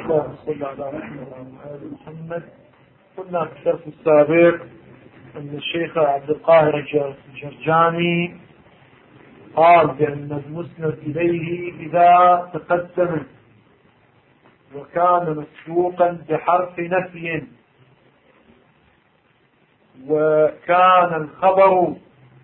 اللهم صل على محمد. قلنا في الدرس السابق أن الشيخ عبد القاهر الجرجاني قال بأن المسند إليه إذا تقدم وكان مسبوقا بحرف نفي وكان الخبر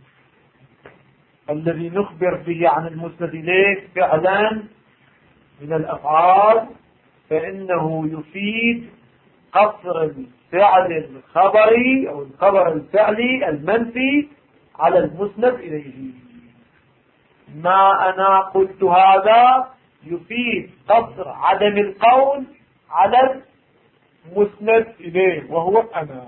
الذي نخبر به عن المسند إليه فعلا من الأفعال، فإنه يفيد قصر الفعل الخبري أو الخبر الفعلي المنفي على المسند إليه. ما أنا قلت هذا يفيد قصر عدم القول على المسند إليه وهو أنا.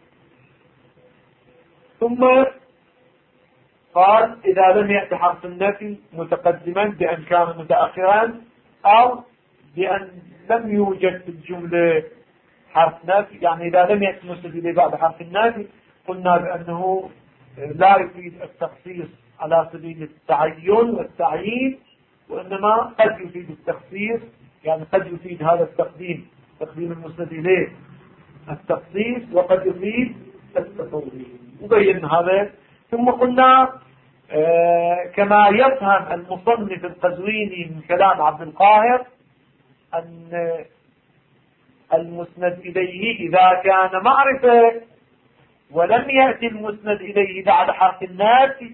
ثم قال إذا لم يأتي حرف النفي متقدما بأن كان متأخرا أو بأن لم يوجد في الجملة حرف نفي، يعني إذا لم يأتي المسند إليه بعد حرف النفي قلنا بأنه لا يفيد التخصيص على سبيل التعين والتعيين، وإنما قد يفيد التخصيص، يعني قد يفيد هذا تقديم المسند إليه التخصيص وقد يفيد التفويض، وبين هذا. ثم قلنا كما يفهم المصنف القزويني من كلام عبد القاهر أن المسند إليه إذا كان معرفة ولم يأتي المسند إليه بعد حرف النفي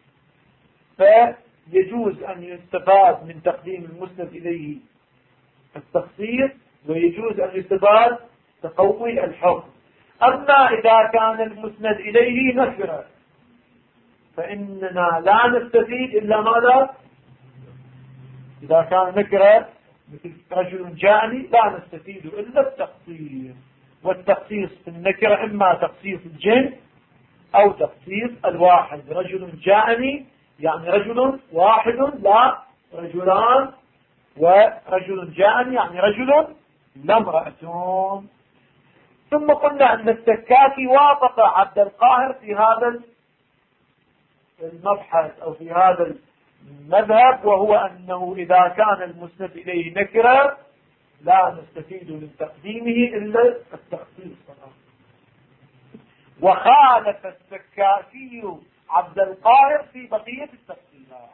فيجوز أن يستفاد من تقديم المسند إليه التخصيص، ويجوز أن يستفاد تقوي الحكم. أما إذا كان المسند إليه نكرة فإننا لا نستفيد إلا ماذا؟ إذا كان نكرة مثل رجل جاءني لا نستفيد إلا التخصيص، والتخصيص في النكرة إما تخصيص الجنس أو تخصيص الواحد. رجل جاءني يعني رجل واحد لا رجلان، ورجل جاءني يعني رجل لا امرأة. ثم قلنا أن السكاكي وافق عبد القاهر في هذا المبحث أو في هذا المذهب، وهو أنه إذا كان المسند إليه نكرة لا نستفيد من تقديمه إلا التخصيص فقط. وخالف السكاكي عبد القاهر في بقية التفصيلات،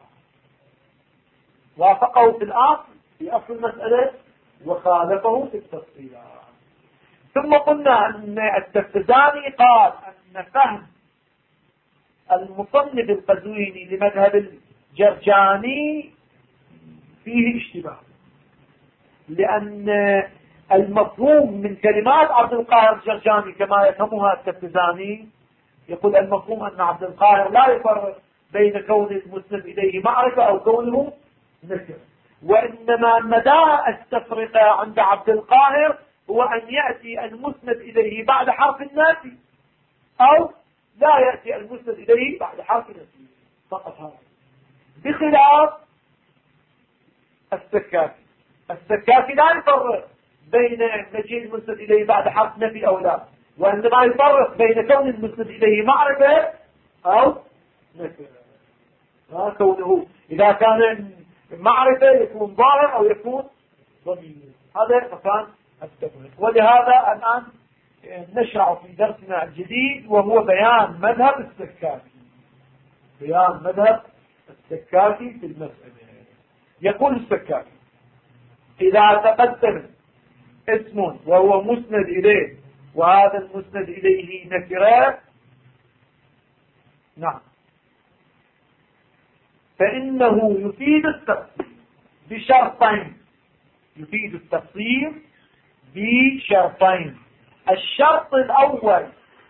وافقه في الأصل في أصل المسألة وخالفه في التفصيلات. ثم قلنا أن التفتزاني قال أن فهم المصنف القزويني لمذهب الجرجاني فيه اشتباه، لأن المفهوم من كلمات عبد القاهر الجرجاني كما يفهمها التفتزاني، يقول المفهوم أن عبد القاهر لا يفرق بين كون المسند إليه معرفة أو كونه نكرة، وإنما مدى التفرقة عند عبد القاهر هو أن يأتي المسند إليه بعد حرف النفي أو لا يأتي المسند إليه بعد حرف النفي فقط. هذا بخلاف السكاكي لا يفرق بين مجيء المسند إليه بعد حرف نفي أو لا، وإنما يفرق بين كون المسند إليه معرفة أو نكرة. كونه إذا كان معرفة يكون ظاهر أو يكون ضمير، هذا مكان التفريق. ولهذا الآن نشرع في درسنا الجديد وهو بيان مذهب السكاكي، بيان مذهب السكاكي في المسألة. يقول السكاكي إذا تقدم اسم وهو مسند إليه وهذا المسند إليه نكرة، نعم، فإنه يفيد التفصيل بشرطين. يفيد التفصيل بشرطين. الشرط الأول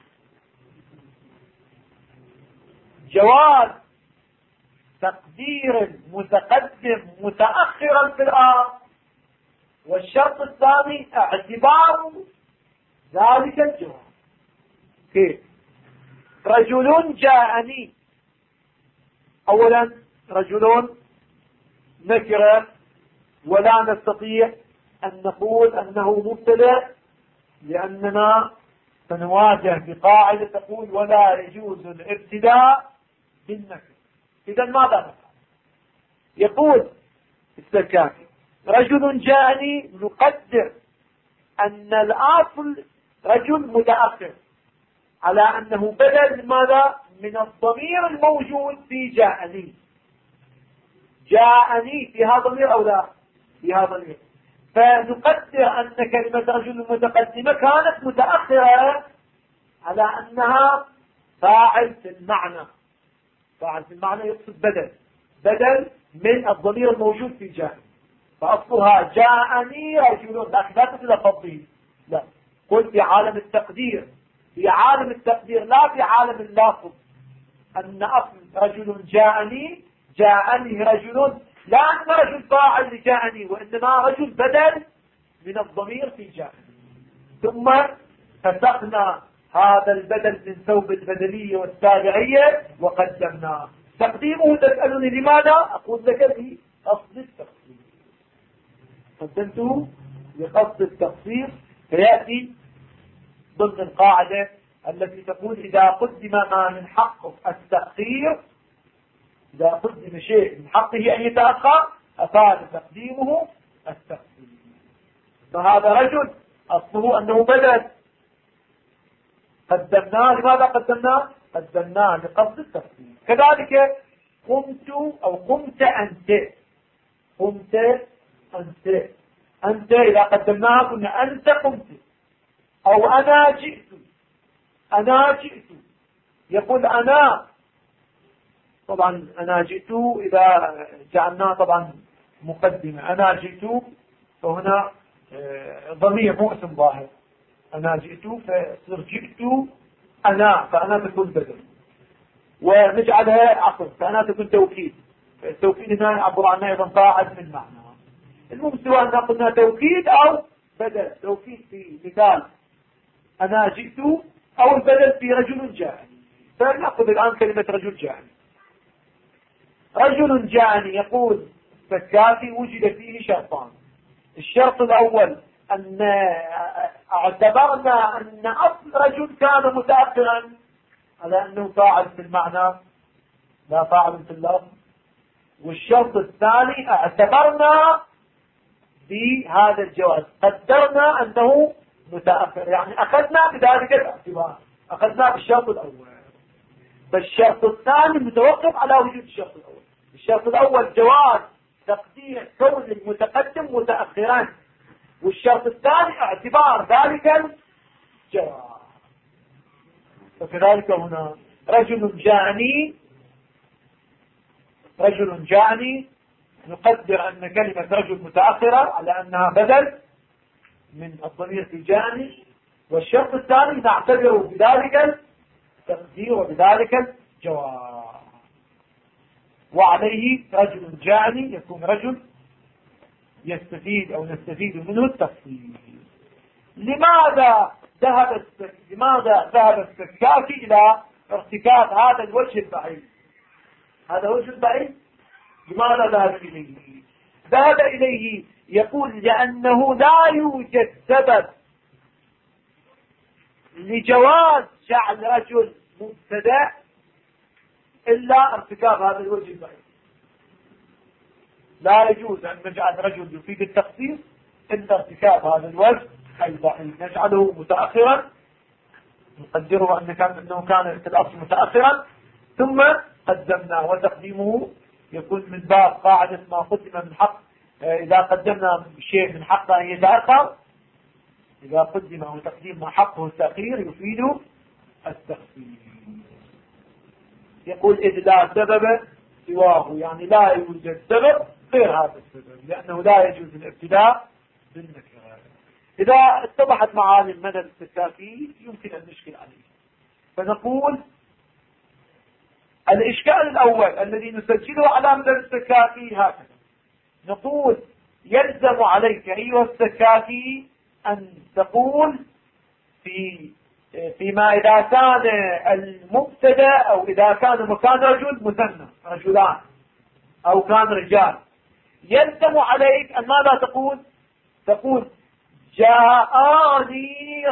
جواز تقدير المتقدم متأخرا في الآن، والشرط الثاني اعتبار ذلك الجواز. كيف؟ رجل جاءني، أولا رجل نكرة ولا نستطيع أن نقول أنه مبتدأ، لأننا سنواجه بقاعدة تقول ولا يجوز الابتداء بالنكرة. إذا ماذا نفعل؟ يقول السكاكي رجل جاءني نقدر أن الأصل رجل متأخر على أنه بدل من ماذا؟ من الضمير الموجود في جاءني. جاءني فيها ضمير أو لا؟ فيها ضمير. فنقدر أن كلمة رجل متقدمة كانت متأخرة على أنها فاعل في المعنى. فاعل في المعنى يقصد بدل من الضمير الموجود في جاءني. فأصلها جاءني رجل، لكن لا تقول تفضيل، لا، قل في عالم التقدير، في عالم التقدير لا في عالم اللفظ، أن أصل رجل جاءني رجل، لا أن رجل فاعل لجاءني، وإنما رجل بدل من الضمير في جاءني. ثم فسقنا هذا البدل من ثوب البدلية والتابعية وقدمناه. تقديمه تسألني لماذا؟ أقول لك في قصد التقديم، قدمته لقصد التخصيص. فيأتي ضمن القاعدة التي تقول إذا قدم ما من حقه التأخير، إذا قدم شيء من حقه أن يتأخر أفاد تقديمه التأخير. فهذا رجل أصله أنه بدل، قدمناه. لماذا قدمناه؟ قدمناه لقصد التأخير. كذلك قمت أو قمت أنت، قمت أنت إذا قدمناها قلنا أنت قمت، أو أنا جئت. يقول أنا، طبعا أنا جئت إذا جعلناها طبعا مقدمة، أنا جئت فهنا ضمير مو اسم ظاهر، أنا جئت فصير جئت أنا، فأنا تكون بدل، ونجعلها عقل فأنا تكون توكيد. التوكيد هنا يعبر عنها أيضا فاعل من معنى. المهم سواء أننا قلنا توكيد أو بدل. توكيد في مثال أنا جئت، أو البدل في رجل جاءني. فنأخذ الآن كلمة رجل جاءني. رجل جاءني يقول السكافي وجد فيه شرطان. الشرط الأول أن اعتبرنا أن أصل رجل كان متأخرا على أنه فاعل في المعنى لا فاعل في اللفظ. والشرط الثاني اعتبرنا بهذا الجواز، قدرنا أنه متأخر، يعني أخذنا بذلك الاعتبار، أخذنا بالشرط الأول. فالشرط الثاني متوقف على وجود الشرط الأول. الشرط الأول جواز تقدير كون المتقدم متأخرا، والشرط الثاني اعتبار ذلك الجواز. فكذلك هنا رجل جاءني نقدر أن كلمة رجل متأخرة على أنها بدل من الضمير في جاءني، والشرط الثاني نعتبره بذلك التقدير وبذلك الجواز. وعليه رجل جاءني يكون رجل يستفيد أو نستفيد منه التفصيل. لماذا ذهب السكاكي إلى ارتكاب هذا الوجه البعيد؟ هذا وجه البعيد لماذا ذهب إليه؟ ذهب إليه يقول لأنه لا يوجد سبب لجواز جعل رجل مبتدأ إلا ارتكاب هذا الوجه البعيد. لا يجوز أن نجعل رجل يفيد التخصيص إلا ارتكاب هذا الوجه البعيد. نجعله متأخرا، نقدره أنه كان في الأصل متأخرا، ثم قدمناه، وتقديمه يكون من باب قاعدة ما قدم من حق. إذا قدمنا شيء من حقه أن يتأخر، إذا قدم أو تقديم ما حقه التأخير يفيد التخصيص. يقول إذ لا سبب سواه، يعني لا يوجد سبب غير هذا السبب، لأنه لا يجوز الابتداء بالنكرة. إذا اتضحت معاني المدى السكاكي يمكن أن نشكل عليه. فنقول الإشكال الأول الذي نسجله على مدى السكاكي هكذا، نقول يلزم عليك أيها السكاكي أن تقول فيما إذا كان المبتدا أو إذا كان مكان رجل مثنى رجلان أو كان رجال، يلزم عليك أن ماذا تقول؟ تقول جاءني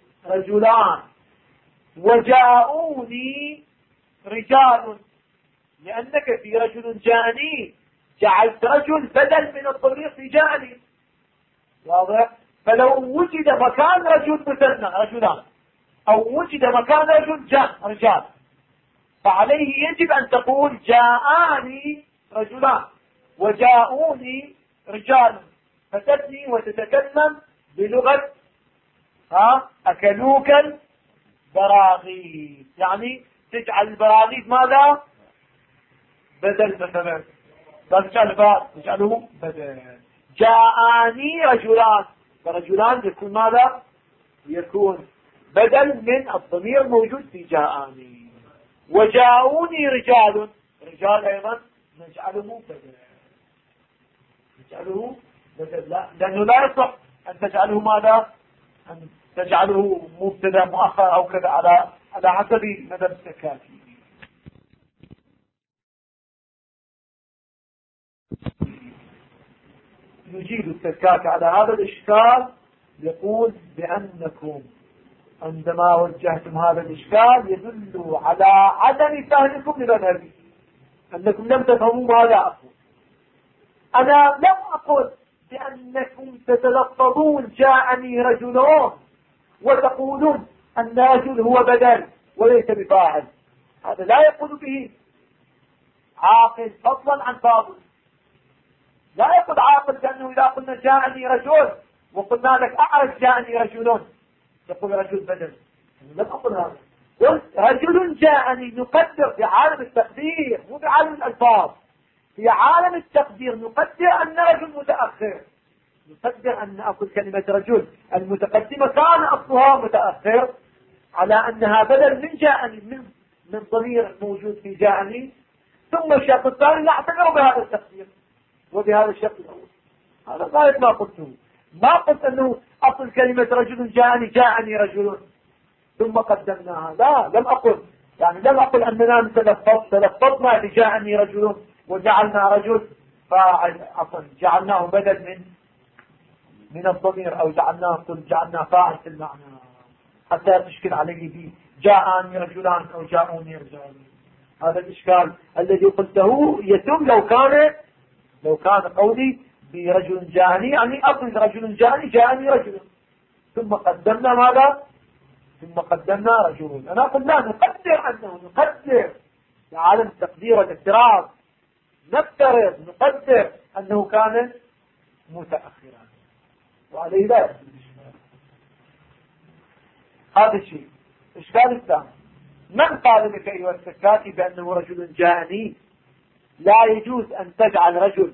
رجلان وجاءوني رجال. لأنك في رجل جاءني جعلت رجل بدل من الضمير في جاءني. واضح؟ فلو وجد مكان رجل مثنى رجلان، أو وجد مكان رجل رجال، فعليه يجب أن تقول جاءني رجلان وجاءوني رجال، فتبني وتتكلم بلغة أكلوك البراغيث، يعني تجعل البراغيث ماذا؟ بدل مثلا، لا تجعله بدل. جاءني رجلان، فرجلان يكون ماذا؟ يكون بدل من الضمير الموجود في جاءني. وجاءوني رجال، رجال أيضا نجعله بدل، نجعله بدل، لا، لأنه لا يصح أن تجعله ماذا؟ أن تجعله مبتدا مؤخر أو كذا على حسب مذهب السكاتي. يجيب السكاتي على هذا الإشكال، يقول بأنكم عندما وجهتم هذا الإشكال يدل على عدم فهمكم لمذهبي، أنكم لم تفهموا ماذا أقول. أنا لم أقل بأنكم تتلفظون جاءني رجلون وتقولون أن رجل هو بدل وليس بفاعل، هذا لا يقول به عاقل فضلا عن فاضل. لا يقول عاقل بأنه إذا قلنا جاءني رجل وقلنا لك أعرف جاءني رجلون يقول رجل بدل. لم أقل هذا، قلت رجل جاءني نقدر في عالم التقدير مو في عالم الألفاظ. في عالم التقدير نقدر أن رجل متأخر، نقدر أن أقول كلمة رجل المتقدمة كان أصلها متأخر على أنها بدل من جاءني، من ضمير موجود في جاءني، ثم الشق الثاني نعتبره بهذا التقدير وبهذا الشكل الأول. هذا غاية ما قلته. ما قلت أنه أصل كلمة رجل جاءني رجل ثم قدمناها، لا، لم أقل. يعني لم أقل أننا تلفظنا بجاءني رجل وجعلنا رجل فاعل، عفوا جعلناه بدل من الضمير، أو جعلنا فاعل في المعنى حتى تشكل عليه به جاءني رجلان أو جاءوني رجلان. هذا الإشكال الذي قلته يتم لو كان قولي برجل جاءني، يعني أصل رجل جاءني رجل ثم قدمنا ماذا؟ ثم قدمنا رجل. أنا أقول لا، نقدر عالم التقدير والافتراض، نفترض نقدر أنه كان متأخرا، وعليه لا يحدث الإشكال. هذا الشيء. الإشكال الثاني، من قال لك أيها السكاتي بأنه رجل جاءني؟ لا يجوز أن تجعل رجل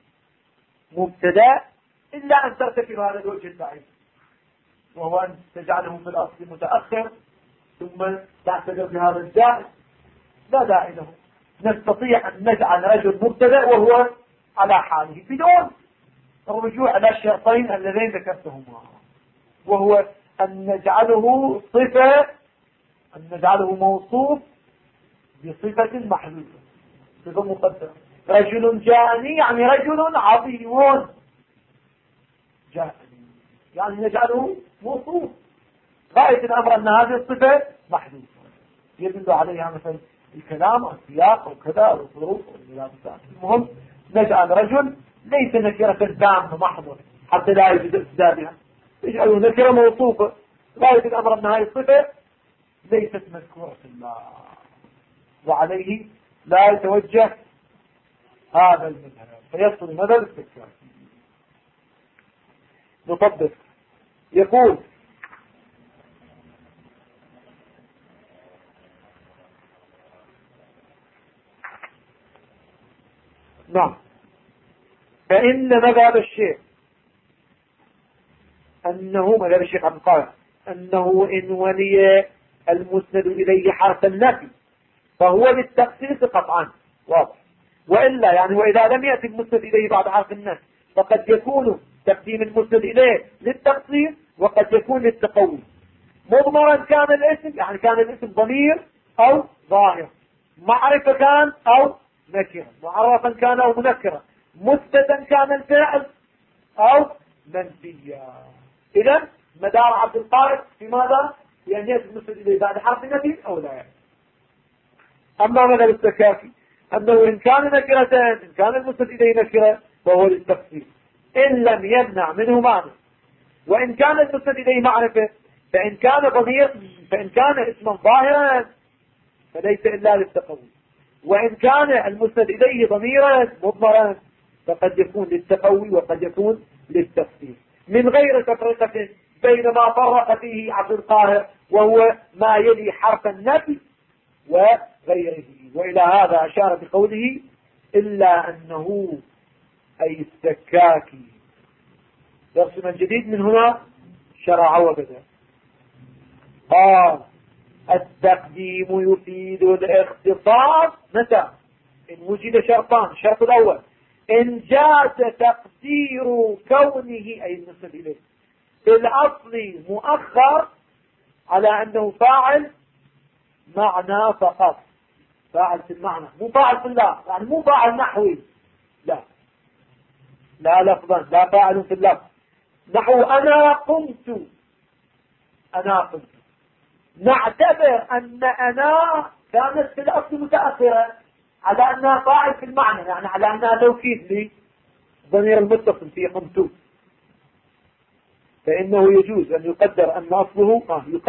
مبتدا إلا أن ترتكب هذا الوجه الضعيف، وهو أن تجعله في الأصل متأخر ثم تعتبر بهذا الزائد، لا داعي له. نستطيع أن نجعل رجل مبتدا وهو على حاله بدون الرجوع على الشرطين اللذين ذكرتهما، وهو أن نجعله صفة، أن نجعله موصوف بصفة محذوفة، صفة مقدرة. رجل جاءني يعني رجل عظيم جاءني، يعني نجعله موصوف. غاية الأمر أن هذه الصفة محذوفة يدل عليها مثلا الكلام أو السياق أو كذا أو الظروف. المهم نجعل رجل ليس نكرة دامة محضر حتى لا يجد ابتدابها، نجعله نكرة موصوفة. غاية الأمر أن هذه الصفة ليست مذكورة في الله، وعليه لا يتوجه هذا المذهب فيصل مذهب السكر. نطبق. يقول نعم، فإن مذهب الشيخ أنه مذهب الشيخ عبد القادر أنه إن ولي المسند إليه حرف النفي فهو للتخصيص قطعا واضح، وإلا يعني وإذا لم يأتي المسند إليه بعد حرف النفي فقد يكون تقديم المسند إليه للتخصيص وقد يكون للتقوي. مضمرا كان الاسم، يعني كان الاسم ضمير أو ظاهر، معرفة كان أو نكرة، معرفا كان أو منكرة، مثبتا كان الفعل أو منفيا. إذا مدار عبد القادر في ماذا؟ في أن يأتي المسند إليه بعد حرف النفي أو لا يأتي. أما مذهب السكاكي أنه إن كان نكرة، إن كان المسند إليه نكرة فهو للتخفيف إن لم يمنع منه معنى. وإن كان المسند إليه معرفة فإن كان اسما ظاهرا فليس إلا للتقوي، وإن كان المسند إليه ضميرا مضمرا فقد يكون للتقوي وقد يكون للتخفيف، من غير تفرقة بين ما فرق فيه عبد القاهر وهو ما يلي حرف النفي وغيره. وإلى هذا أشار بقوله إلا أنه أي السكاكي. درس من جديد من هنا شرع وبدأ. قال التقديم يفيد الاختصاص متى؟ إن وجد شرطان. الشرط الأول إن جاز تقدير كونه أي المسند إليه في الأصل مؤخر على أنه فاعل معنى فقط، فاعل في المعنى مو فاعل في الله، يعني مو فاعل نحوي، لا لفظا، لا فاعل في اللفظ. نحو أنا قمت، نعتبر أن أنا كانت في الأصل متأخرة على أنها فاعل في المعنى، يعني على أنها توكيد لي ضمير المتصل في قمت، فإنه يجوز أن يقدر أن أصله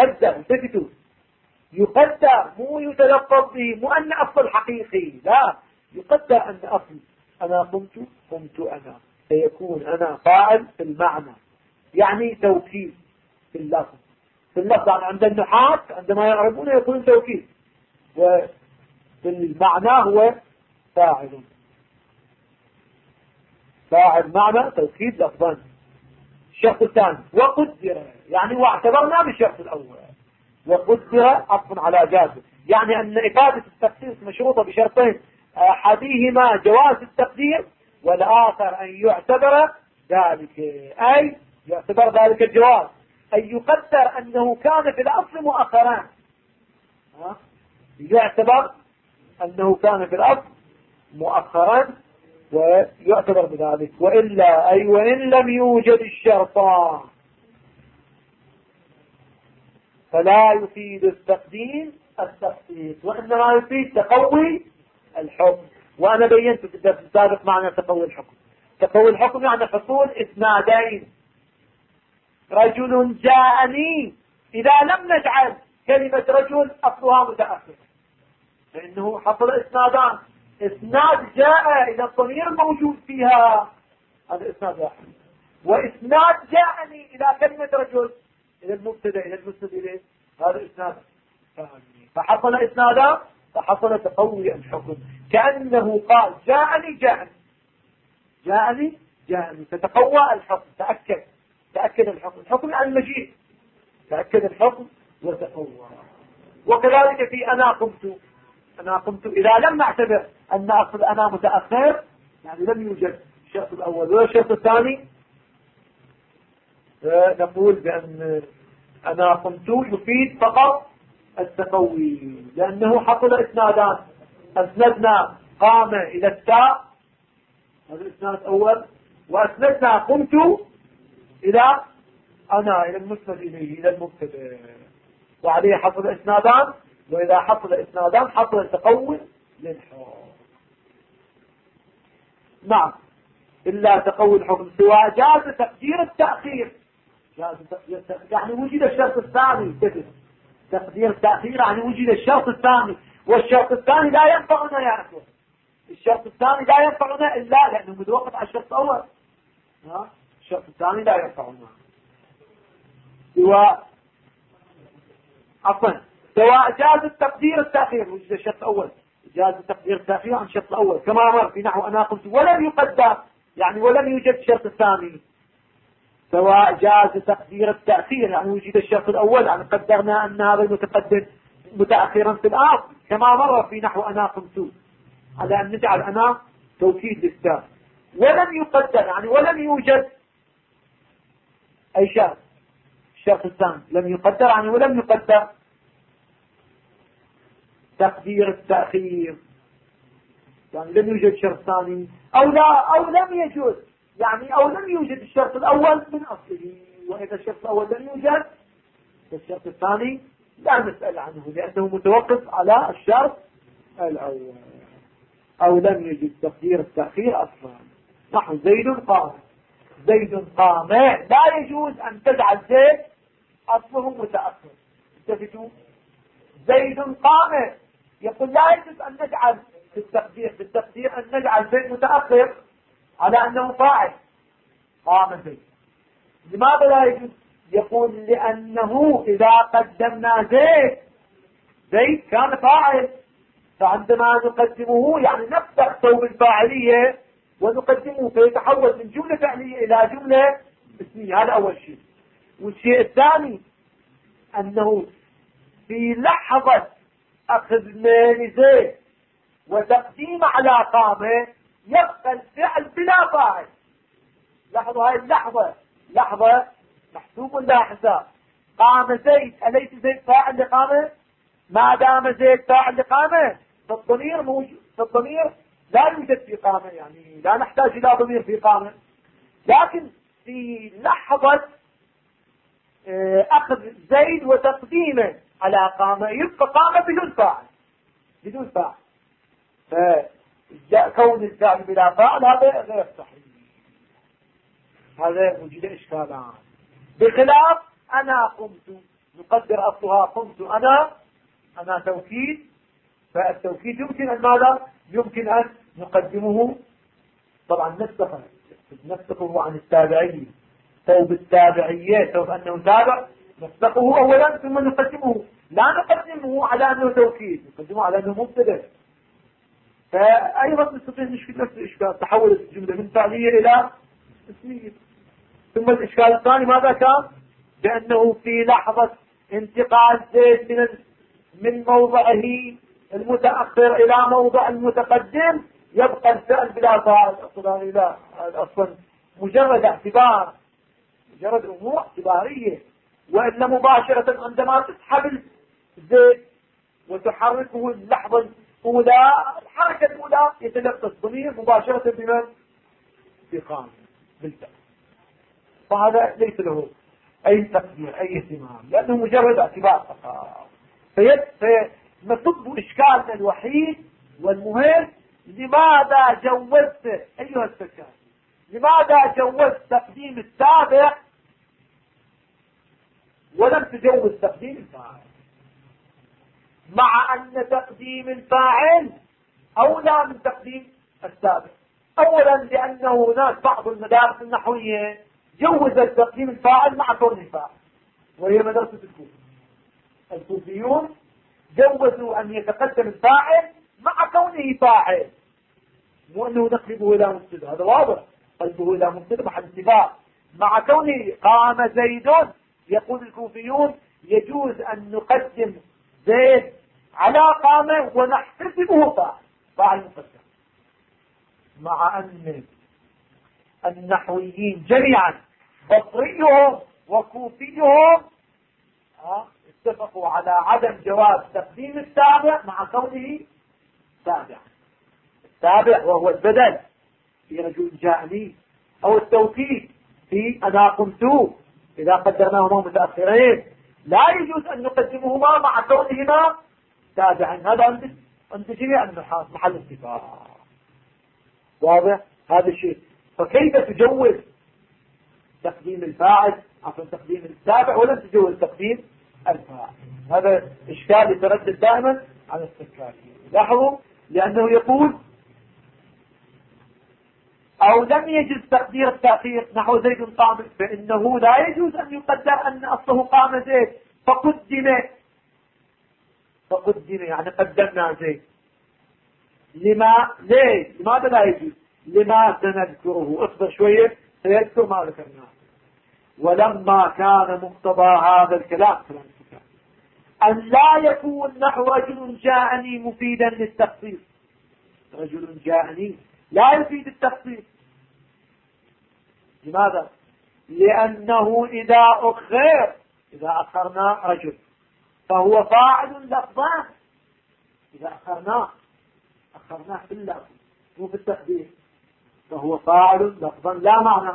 يقدر مو يتلفظ به، مو أن أصل حقيقي، لا، يقدر أن أصل أنا قمت أنا، فيكون أنا فاعل في المعنى، يعني توكيد في اللفظ. يعني عند النحاة عندما يعرفون يكون توكيد، وفي المعنى هو فاعل معنى توكيد لفظا. الشرط الثاني وقدر، يعني واعتبرنا بالشرط الأول، وقدر عطف على جازم، يعني أن إفادة التخصيص مشروطة بشرطين، أحدهما جواز التقدير والآخر أن يعتبر ذلك، أي يعتبر ذلك الجواز، أي يقدر أنه كان في الأصل مؤخرا، يعتبر أنه كان في الأصل مؤخرا ويعتبر بذلك. وإلا أي وإن لم يوجد الشرطان فلا يفيد التقديم التخصيص، وإنما يفيد تقوي الحكم. وأنا بينت في الدرس السابق معنى تقوي الحكم. تقوي الحكم يعني حصول إسنادين. رجل جاءني، إذا لم نجعل كلمة رجل أصلها متأخر فإنه حصل إسنادان، إسناد جاء إلى الضمير الموجود فيها، هذا إسناد واحد، وإسناد جاءني إلى كلمة رجل إلى المبتدا إلى المسند إليه، هذا إسناد ثاني، فحصل إسنادان فحصل تقوي الحكم، كأنه قال جاءني فتقوى الحكم، تأكد الحكم عن المجيء، تأكد الحكم وتقوى. وكذلك في أنا قمت إذا لم نعتبر أن أصل أنا متأخر، يعني لم يوجد الشرط الأول ولا الشرط الثاني، نقول بأن أنا قمت يفيد فقط التقوي، لأنه حصل إسنادان، أسندنا قام إلى التاء، هذا الإسناد الأول، وأسندنا قمت إلى إلى المسند إليه إلى المبتدا، وعليه حصل إسنادان، وإذا حصل إسنادان حصل تقوي للحكم. نعم، إلا تقوي الحكم سواء جاز تقدير التأخير، يعني وجد الشرط الثاني، تقدير التأخير يعني وجد الشرط الثاني، والشرط الثاني لا ينفعنا يا أخوة، الشرط الثاني لا ينفعنا إلا لأنه متوقف على الشرط الأول، الشرط الثاني لا ينفعنا. سواء جاز التقدير التأخير، وجد الشرط الأول، جاز تقدير التأخير عن الشرط الأول كما أمر في نحو أنا قلت ولم يقدر، يعني ولم يوجد الشرط الثاني. سواء جاز تقدير التأخير يعني وجد الشرط الأول، يعني قدرنا أن هذا المتقدم متأخرا في الآخر كما مر في نحو أنا قمت، على أن نجعل أنا توكيد للتاء. ولم يقدر يعني ولم يوجد أي شرط، الشرط الثاني لم يقدر يعني ولم يقدر تقدير التأخير، يعني لم يوجد شرط ثاني، أو لم يجوز، يعني أو لم يوجد الشرط الأول من أصله، وإذا الشرط الأول لم يوجد فالشرط الثاني لا نسأل عنه لأنه متوقف على الشرط الأول. أو لم يجد تقدير التأخير أصلا. نحو زيد قام. زيد قام لا يجوز أن تجعل زيد أصله متأخر. انتبهوا، زيد قام يقول لا يجوز أن نجعل في التقدير أن نجعل زيد متأخر على أنه فاعل. قام زيد، لماذا لا يجوز؟ يقول لأنه إذا قدمنا زيد كان فاعل، فعندما نقدمه يعني نفتح ثوب الفاعلية ونقدمه فيتحول من جملة فعلية إلى جملة اسمية. هذا أول شيء. والشيء الثاني أنه في لحظة أخذ من زيد وتقديم على قامة يبقى الفعل بلا فاعل. لاحظوا هاي اللحظة لحظة محسوب لا حساب. قام زيد، أليس زيد فاعل لقامة؟ ما دام زيد فاعل لقامة فالضمير موجود، فالضمير لا يوجد في قامة، يعني لا نحتاج إلى ضمير في قامة. لكن في لحظة أخذ زيد وتقديمه على قامة يبقى قامة بدون فاعل. فكون الفعل بلا فاعل هذا غير صحيح. هذا وجد إشكالان. بخلاف أنا قمت، نقدر أصلها قمت أنا توكيد، فالتوكيد يمكن أن ماذا؟ يمكن أن نقدمه. طبعا نسخه عن التابعية، ثوب التابعية، ثوب أنه تابع نسخه أولا ثم نقدمه. لا نقدمه على أنه توكيد، نقدمه على أنه مبتدأ. فأيضا نستطيع نشكل نفس الإشكال، تحولت الجملة من فعلية إلى اسمية. ثم الإشكال الثاني ماذا كان؟ بأنه في لحظة انتقال زيد من موضعه المتأخر إلى موضع المتقدم يبقى الفعل بلا فاعل. أصلا مجرد اعتبار، مجرد أمور اعتبارية. وإلا مباشرة عندما تسحب الزيت وتحركه اللحظة الأولى، الحركة الأولى يتلقى الضمير مباشرة بمن؟ بقام بالفعل. فهذا ليس له أي تقدير أي اهتمام، لأنه مجرد اعتبار فقط. فنصب إشكالنا الوحيد والمهم: لماذا جوزت أيها السكان، لماذا جوزت تقديم التابع ولم تجوز تقديم الفاعل، مع أن تقديم الفاعل أولى من تقديم التابع؟ أولا لأنه هناك بعض المدارس النحوية جوزت تقديم الفاعل مع كونه فاعل، وهي مدرسة الكوفة. الكوفيون جوزوا أن يتقدم الفاعل مع كونه فاعل، مو أنه نقلبه إلى مبتدأ، هذا واضح، قلبه إلى مبتدأ محل اتفاق. مع كونه قام زيد يقول الكوفيون يجوز أن نقدم زيد على قامه ونحتسبه فاعل مقدم. مع أن النحويين جميعا بصريهم وكوفيهم اتفقوا على عدم جواز تقديم التابع مع كونه تابع. التابع وهو البدل في رجل جاءني، أو التوكيد في أنا قمت، إذا قدرناهما متأخرين لا يجوز أن نقدمهما مع كونهما تابعا. هذا عند جميع النحاة محل اتفاق. واضح هذا الشيء. فكيف تجوز تقديم الفاعل عفوا تقديم التابع ولم تجوز تقديم الفاعل؟ هذا إشكال يتردد دائما على السكاكين. لاحظوا، لأنه يقول أو لم يجوز تقدير التأخير نحو زيد قام، فإنه لا يجوز أن يقدر أن أصله قام زيد فقدم يعني قدمنا زيد. لماذا لا يجوز؟ لما سنذكره، اصبر شوية سيذكر ما ذكرناه. ولما كان مقتضى هذا الكلام أن لا يكون نحو رجل جاءني مفيدا للتخصيص. رجل جاءني لا يفيد التخصيص. لماذا؟ لأنه إذا أخرنا رجل فهو فاعل لفظا. إذا أخرناه في اللفظ مو في التقدير، فهو فاعل لفظا لا معنى.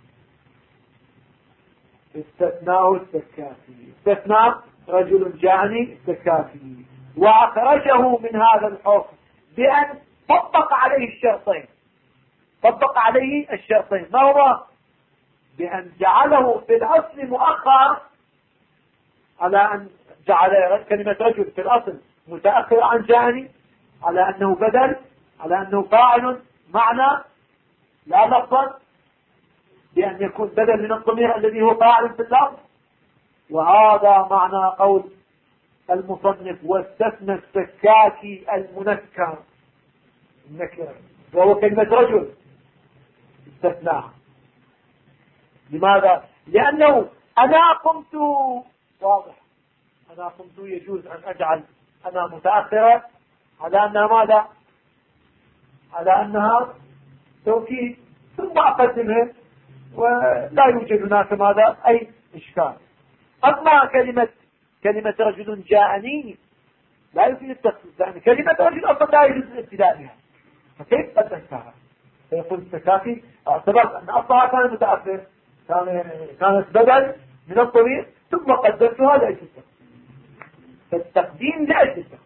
استثناه السكافي، استثنى رجل جاءني السكافي وأخرجه من هذا الحكم بأن طبق عليه الشرطين. طبق عليه الشرطين، ما هو؟ بأن جعله في الأصل مؤخر، على أن جعل كلمة رجل في الأصل متأخر عن جاني، على أنه بدل، على أنه فاعل معنى لا لفظا، بأن يكون بدل من الضمير الذي هو فاعل في اللفظ. وهذا معنى قول المصنف: واستثنى السكاكي المنكر، النكر وهو كلمة رجل استثناها. لماذا؟ لأنه أنا قمت، واضح، أنا قمت يجوز أن أجعل أنا متأخرة على أنها ماذا؟ على أنها توكيد، ثم أقدمها ولا يوجد هناك ماذا؟ أي إشكال. أما كلمة رجل جاءني لا يفيد التخصيص، لأن كلمة رجل أصلا لا يجوز الابتداء بها، فكيف قدمتها؟ فيقول السكاكي: اعتبرت أن أصلها كان متأخر، كانت بدل من الضمير، ثم قدمتها لأجل التخصيص، فالتقديم لأجل التخصيص.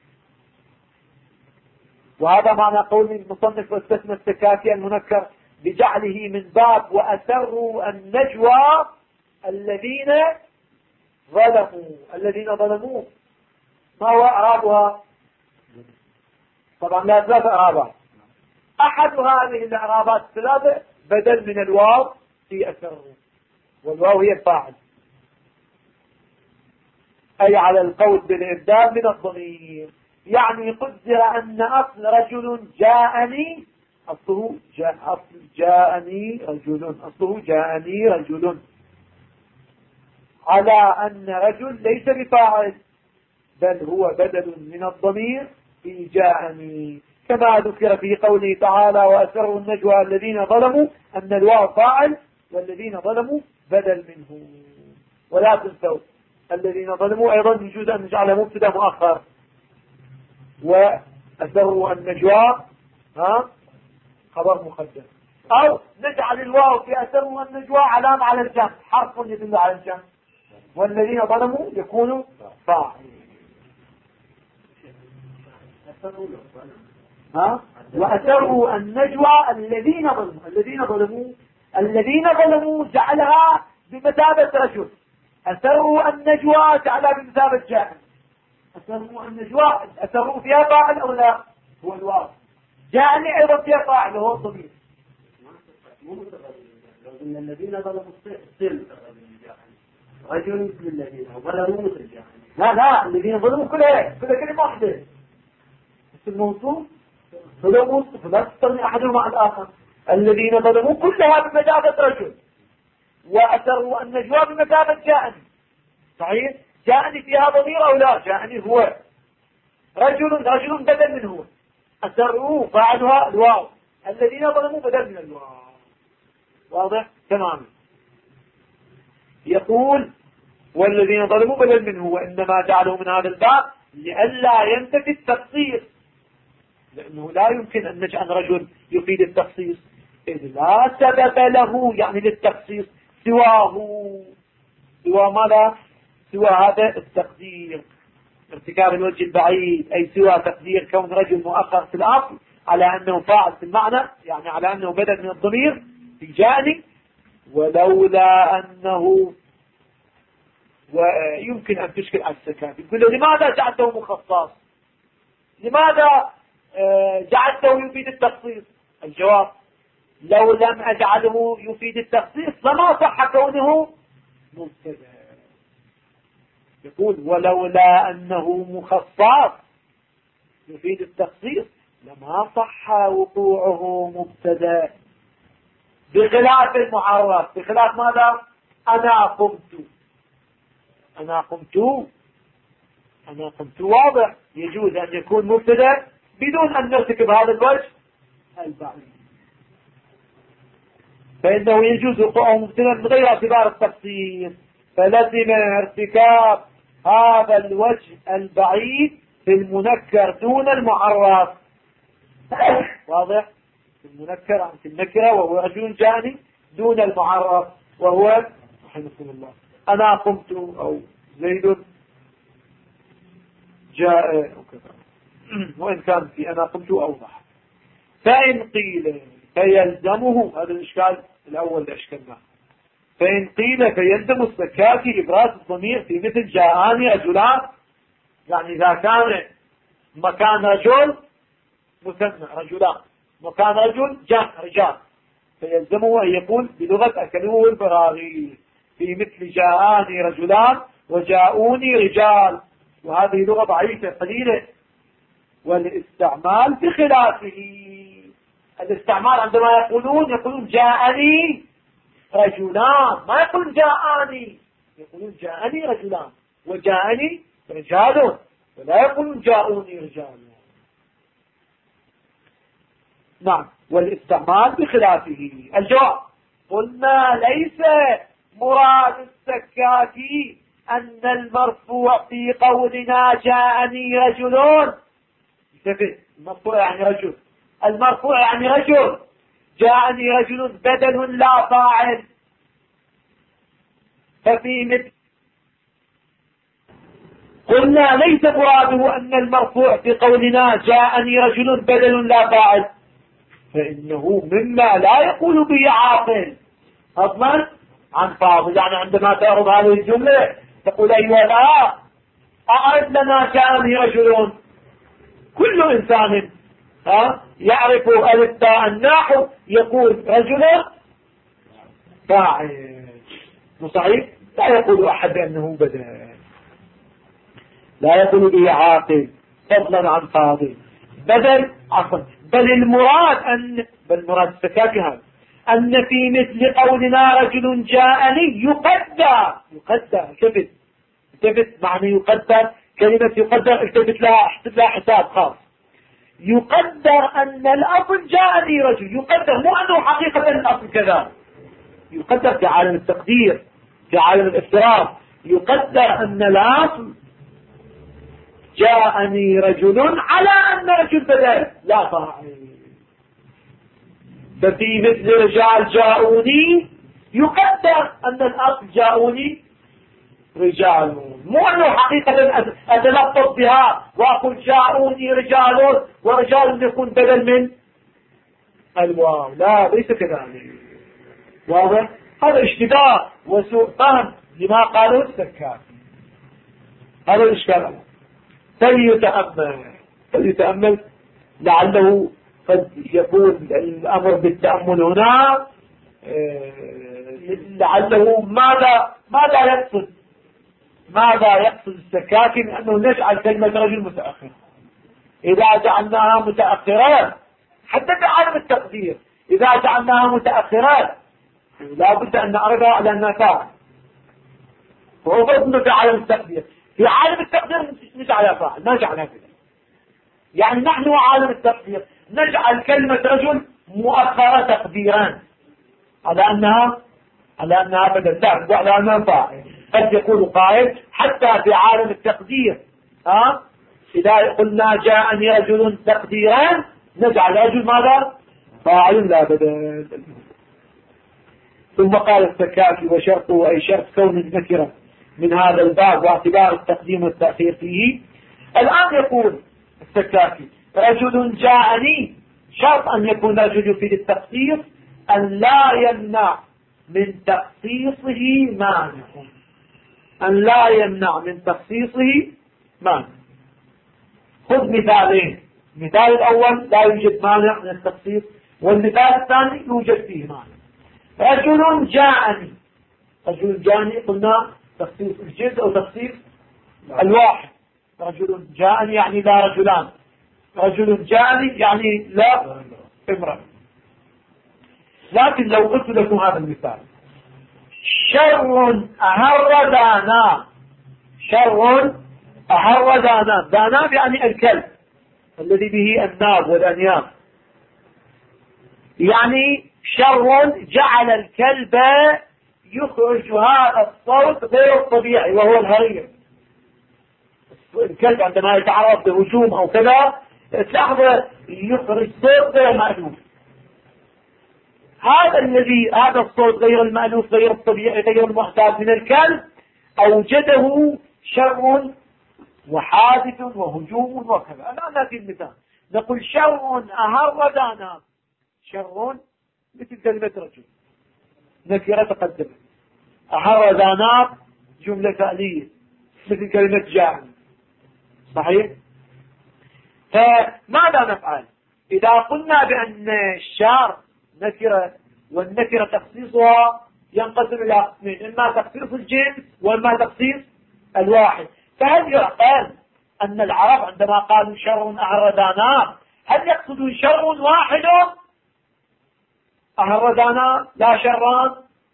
وهذا معنى قول المصنف: واستثنى السكاكي المنكر بجعله من باب وأسروا النجوى الذين ظلموا. ما هو إعرابها؟ طبعا لا ثلاث إعرابات، أحد هذه الإعرابات الثلاثة بدل من الواو في أسروا، والواو هي الفاعل، أي على القول بالإبدال من الضمير. يعني قدر أن أصل رجل جاءني، أصله جاءني رجل، على أن رجل ليس بفاعل، بل هو بدل من الضمير في جاءني، كما ذكر في قوله تعالى: وأسروا النجوى الذين ظلموا، أن الواو فاعل والذين ظلموا بدل منه. ولا تنسوا الذين ظلموا أيضا يجوز أن نجعله مبتدا مؤخر، وأسروا النجوى خبر مقدم، أو نجعل الواو في أسروا النجوى علامة على الجمع، حرف يدل على الجمع، والذين ظلموا يكونوا فاعل. وأسروا النجوى الذين ظلموا جعلها بمثابة رجل، أسروا النجوى جعلها بمثابة جاهل. أسروا النجوى، أسروا فيها فاعل أو لا؟ هو الواو. جاءني أيضا فيها فاعل وهو الضمير. إن الذين ظلموا الصل رجل مثل الذين ظلموا مثل جاهل. لا الذين ظلموا كلها كلمة واحدة، بس الموصول ظلموا فلا تستغني أحدهما عن الآخر. الذين ظلموا كلها بمثابة رجل، وأسروا النجوى بمثابة جاءني. صحيح؟ جاءني فيها ضمير أو لا؟ جاءني هو رجل بدل من هو، أسروا فاعلها الواو، الذين ظلموا بدل من الواو. واضح تماما. يقول: والذين ظلموا بدل منه، وإنما جعله من هذا الباب لئلا ينتفي التخصيص، لأنه لا يمكن أن نجعل رجل يفيد التخصيص إذ لا سبب له، يعني للتخصيص سوى ماذا؟ سوى هذا التقدير، ارتكاب الوجه البعيد، أي سوى تقدير كون رجل مؤخر في الأصل على أنه فاعل في المعنى، يعني على أنه بدل من الضمير في جاني، ولولا أنه، ويمكن أن تشكل على السكاكي، يقول له: لماذا جعلته مخصص؟ لماذا جعلته يفيد التخصيص؟ الجواب: لو لم أجعله يفيد التخصيص لما صح كونه مبتدا. يقول: ولولا أنه مخصص يفيد التخصيص لما صح وقوعه مبتدا، بخلاف المعرف. بخلاف ماذا؟ أنا قمت واضح، يجوز أن يكون مبتدا بدون أن نرتكب هذا الوجه البعيد، فإنه يجوز وقوعه مبتدا من غير اعتبار التخصيص، فلزم ارتكاب هذا الوجه البعيد في المنكر دون المعرف. واضح؟ في المنكر في النكرة وهو رجل جاني، دون المعرف وهو رحمكم الله أنا قمت أو زيد جاء، وإن كان في أنا قمت أوضح. فإن قيل فيلزمه، هذا الإشكال الأول اللي أشكلناه، فإن قيل فيلزم السكاكي إبراز الضمير في مثل جاءني رجلان، يعني إذا كان مكان رجل مثنى رجلان، مكان رجل جمع رجال، فيلزمه أن يقول بلغة أكلوه البراغيث في مثل جاءني رجلان وجاءوني رجال، وهذه لغة ضعيفة قليلة. والاستعمال بخلافه، الاستعمال عندما يقولون جاءني رجلان، ما يقولون جاءني، يقولون جاءني رجلان وجاءني رجال، ولا يقولون جاءوني رجال. نعم. والاستعمال بخلافه. الجواب: قلنا ليس مراد السكاكي أن المرفوع في قولنا جاءني رجل، المرفوع يعني رجل، المرفوع يعني رجل، جاءني رجل بدل لا فاعل. ففي مثل قلنا ليس مراده أن المرفوع في قولنا جاءني رجل بدل لا فاعل، فإنه مما لا يقول به عاقل فضلا عن فاضل. يعني عندما تعرض هذه الجملة تقول أيها لا أعد لنا جاءني رجل، كل إنسان يعرف ألف تاء النحو يقول رجل فاعل، صحيح؟ لا يقول أحد بأنه بدل، لا يقول به عاقل فضلا عن فاضل، بل المراد السكاكي هذا أن في مثل قولنا رجل جاءني يقدر التفت معنى يقدر، كلمة يقدر التفت لها حساب خاص. يقدر أن الأصل جاءني رجل، يقدر مو أنه حقيقة الأصل كذا، يقدر في عالم التقدير، في عالم الافتراض، يقدر أن الأصل جاءني رجل على أن رجل بدل لا فاعل. ففي مثل رجال جاءوني يقدر أن الأصل جاءوني رجال، مو أنه حقيقة أتلفظ بها وأقول جاءوني رجال ورجال يكون بدل من الواو، لا ليس كذلك. واضح؟ هذا اشتباه وسوء فهم لما قاله السكاكي. هذا الإشكال. فليتأمل لعله قد يكون الأمر بالتأمل هنا، لعله ماذا يقصد السكاكي أنه نجعل كلمة رجل متأخر. إذا جعلناها متأخرات حتى في عالم التقدير، إذا جعلناها متأخرات لا بد أن نعرضها على أنها فاعل، وأفضل في عالم التقدير. في عالم التقدير نجعلها فاعل، ما نجعلها كذا. يعني نحن عالم التقدير نجعل كلمة رجل مؤخرة تقديرا على أنها بدل تعرض على أنها فاعل. قد يقول قائل حتى في عالم التقدير إذا قلنا جاءني رجل تقديرا نجعل رجل ماذا؟ فاعل لا بدل. ثم قال السكاكي: وشرطه أي شرط كون النكرة من هذا الباب واعتبار التقديم والتأخير فيه. الآن يقول السكاكي: رجل جاءني، شرط أن يكون رجل في التخصيص أن لا يمنع من تخصيصه مانع، أن لا يمنع من تخصيصه مانع. خذ مثالين: المثال الأول لا يوجد مانع من التخصيص، والمثال الثاني يوجد فيه مانع. رجل جاءني، رجل جاءني قلنا تخصيص الجزء أو تخصيص الواحد. رجل جاءني يعني لا رجلان، رجل جاءني يعني لا امرأة. لكن لو قلت لكم هذا المثال: شر أهر دانا، شر أهر دانا، دانا يعني الكلب الذي به الناب والأنياب، يعني شر جعل الكلب يخرج هذا الصوت غير الطبيعي وهو الهرير. الكلب عندما يتعرض بهجوم أو كذا تلاحظ يخرج صوت غير مألوف. هذا الصوت غير المألوف غير الطبيعي غير المعتاد من الكلب أوجده شر وحادث وهجوم وكذا. الآن نأتي المثال: نقول شر أهر دانا. شر مثل كلمة رجل، نكرة تقدم. أهر دانا جملة فعلية مثل كلمة جاهل. صحيح؟ فماذا نفعل إذا قلنا بأن الشر نكرة والنكرة تخصيصها ينقسم إلى قسمين، إما تخصيص الجنس وإما تخصيص الواحد؟ فهل يعقل أن العرب عندما قالوا شر أهردانا هل يقصدون شر واحد أهردانا لا شران؟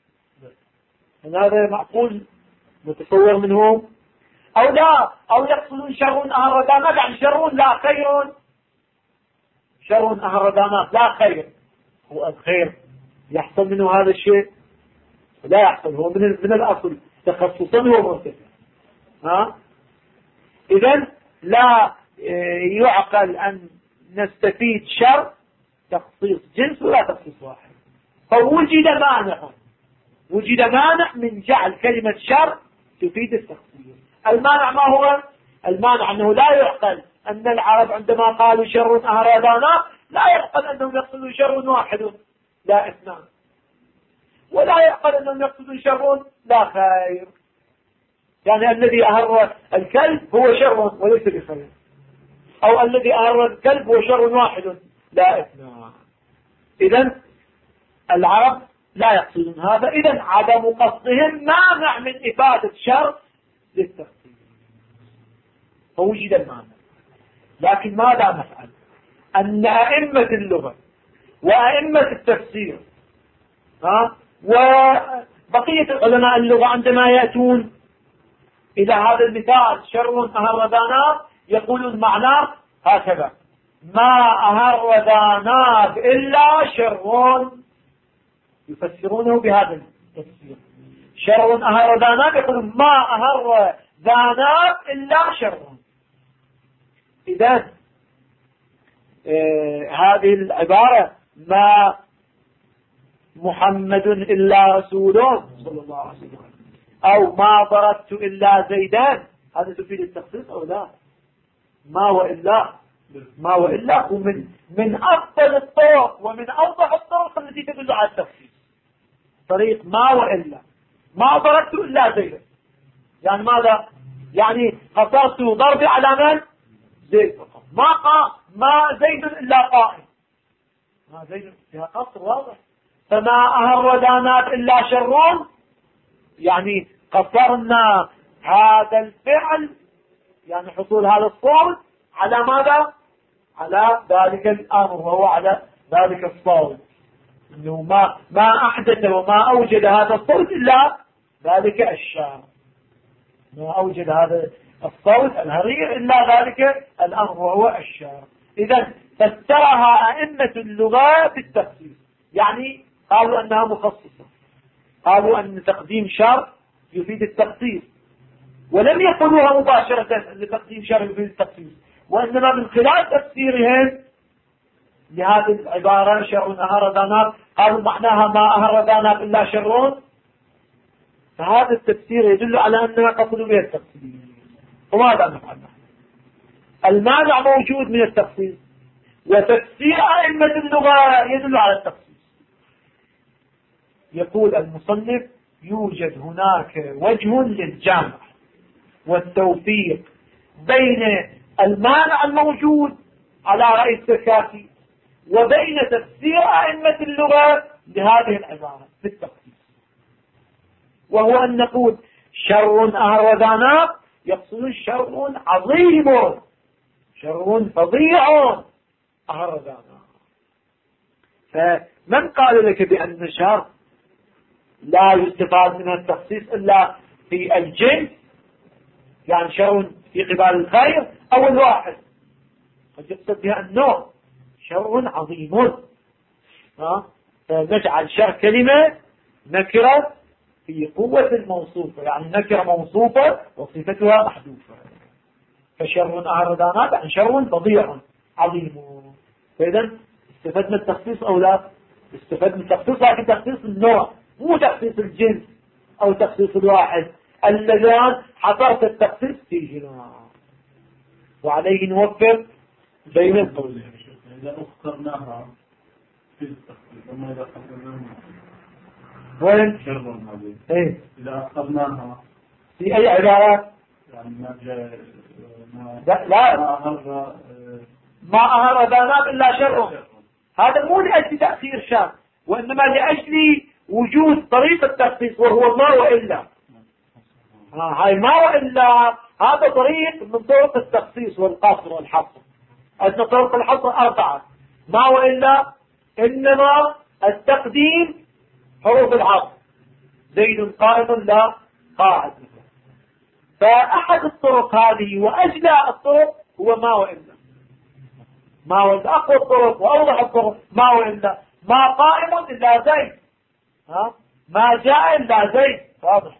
هذا معقول متصور منهم؟ أو لا، أو يقصدون شر أهردانا يعني شر لا خير. شر أهردانا لا خير، هو الخير يحصل منه هذا الشيء؟ لا يحصل، هو من الأصل تخصصا هو مرتفع. إذن لا يعقل أن نستفيد شر تخصيص جنس ولا تخصيص واحد. فوجد مانع، وجد مانع من جعل كلمة شر تفيد التخصيص. المانع ما هو؟ المانع أنه لا يعقل أن العرب عندما قالوا شر أهردانا لا يعقل أنهم يقصدون شر واحد لا اثنان، ولا يعقل أنهم يقصدون شر لا خير. يعني الذي أهر الكلب هو شر وليس بخير، أو الذي أهر الكلب هو شر واحد لا اثنان. إذن العرب لا يقصدون هذا. إذن عدم قصدهم مانع من إفادة شر للتخصيص، فوجد المانع. لكن ماذا نفعل؟ أن أئمة اللغة وأئمة التفسير وبقية علماء اللغة عندما يأتون إلى هذا المثال شر أهردانا يقولون معناه هكذا: ما أهردانا إلا شر. يفسرونه بهذا التفسير. شر أهردانا يقولون ما أهردانا إلا شر. إذن هذه العبارة ما محمد إلا رسول صلى الله عليه وسلم أو ما ضربت إلا زيدان، هذا تفيد التخصيص أو لا؟ ما وإلا هو من أفضل الطرق ومن أوضح الطرق التي تدل على التخصيص. طريق ما وإلا. ما ضربت إلا زيدان يعني ماذا؟ يعني قصرت ضربي على من؟ زيد فقط. ما زيد إلا قائم. ما زيد فيها قصر واضح. فما أهردانات إلا شرون يعني قصرنا هذا الفعل، يعني حصول هذا الصوت على ماذا؟ على ذلك الأمر، وهو على ذلك الصوت. إنه ما أحدث وما أوجد هذا الصوت إلا ذلك الشعر، ما أوجد هذا الصوت الهرير إلا ذلك الأمر وهو الشعر. إذن فسرها أئمة اللغة بالتخصيص، يعني قالوا أنها مخصصة، قالوا أن تقديم شر يفيد التخصيص، ولم يقولوها مباشرة أن تقديم شر يفيد التخصيص، وإنما من خلال تفسيرهم لهذه العبارة شر أهردانا قالوا معناها ما أهردانا إلا شرون. فهذا التفسير يدل على أننا قصدوا بها التخصيص. وماذا نفعل؟ المانع موجود من التخصيص، وتفسير أئمة اللغة يدل على التخصيص. يقول المصنف: يوجد هناك وجه للجمع والتوفيق بين المانع الموجود على رأي السكاتي وبين تفسير أئمة اللغة لهذه العبارة بالتخصيص، وهو أن نقول شر أهردانا يقصد شر عظيم، شر فظيع أهردانا. فمن قال لك بأن شر لا يستفاد من التخصيص إلا في الجنس، يعني شر في قبال الخير أو الواحد؟ قد يقصد بها النوع شر عظيم. فنجعل شر كلمة نكرة في قوة الموصوفة، يعني نكرة موصوفة وصفتها محذوفة. فشر أهردانا يعني شر فظيع عظيم. فإذا استفدنا التخصيص أو لا؟ استفدنا التخصيص، لكن تخصيص النوع مو تخصيص الجنس أو تخصيص الواحد. اللذان حصرت التخصيص فيهما، وعليه نوفر بين القولين. إذا اخترناها في التخصيص وما إذا اخترناها وين؟ شر هذه. إيه؟ إذا اخترناها في أي عبارات؟ يعني ما جاء لا ما أهر ذناب إلا شر. هذا مو لأجل تأثير شر، وإنما لأجل وجود طريق التخصيص وهو ما وإلا. هاي ما وإلا هذا طريق من طرق التخصيص والقصر والحصر. أن طرق الحصر 4، ما وإلا إنما التقديم حروف العصر، زيد قائم لا قاعد. فأحد الطرق هذه وأجلى الطرق هو ما وإلا. ما وإلا أقوى الطرق وأوضح الطرق ما وإلا. ما قائم إلا زيد، ما جاء إلا زيد. واضح؟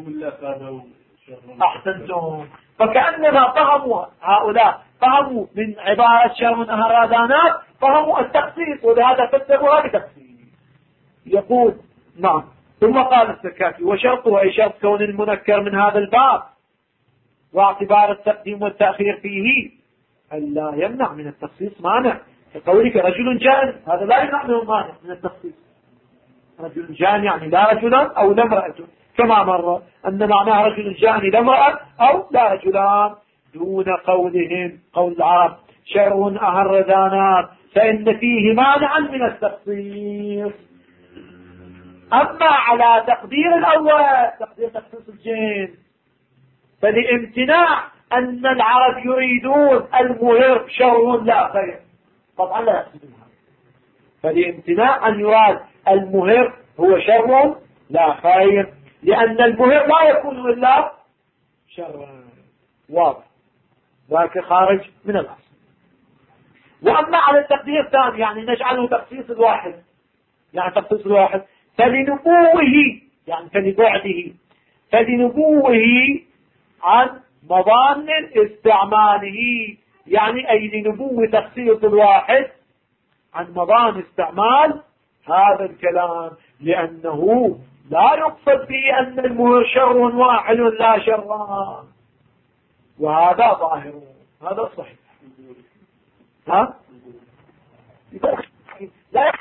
أحسنتم. فكأنما فهموا هؤلاء فهموا من عبارة شر أهرادانات فهموا التخصيص، ولهذا فسروا هذا تخصيص. يقول نعم. ثم قال السكاكي وشرطه أي شرط كون المنكر من هذا الباب واعتبار التقديم والتأخير فيه ألا يمنع من التخصيص مانع. كقولك رجل جان، هذا لا يمنع من المانع من التخصيص. رجل جان يعني لا رجلا أو لا امرأة، كما مر أن معناه رجل جان لا امرأة أو لا رجلان، دون قولهم قول العرب شر أهر ذانات فإن فيه مانعا من التخصيص. أما على تقدير الأول تقدير تخصيص الجن فلامتناع أن العرب يريدون المهر شر لا خير، طبعا لا يقصدونها. فلامتناع أن يراد المهر هو شر لا خير، لأن المهر لا يكون إلا شر. واضح؟ ذاك خارج من الأصل. وأما على التقدير الثاني يعني نجعله تخصيص الواحد، يعني تخصيص الواحد فلنبوه يعني فلبعده، فلنبوه عن مظان استعماله، يعني أي لنبو تخصيص الواحد عن مظان استعمال هذا الكلام، لأنه لا يقصد به أن المهر شر واحد لا شران، وهذا ظاهر، هذا صحيح. لا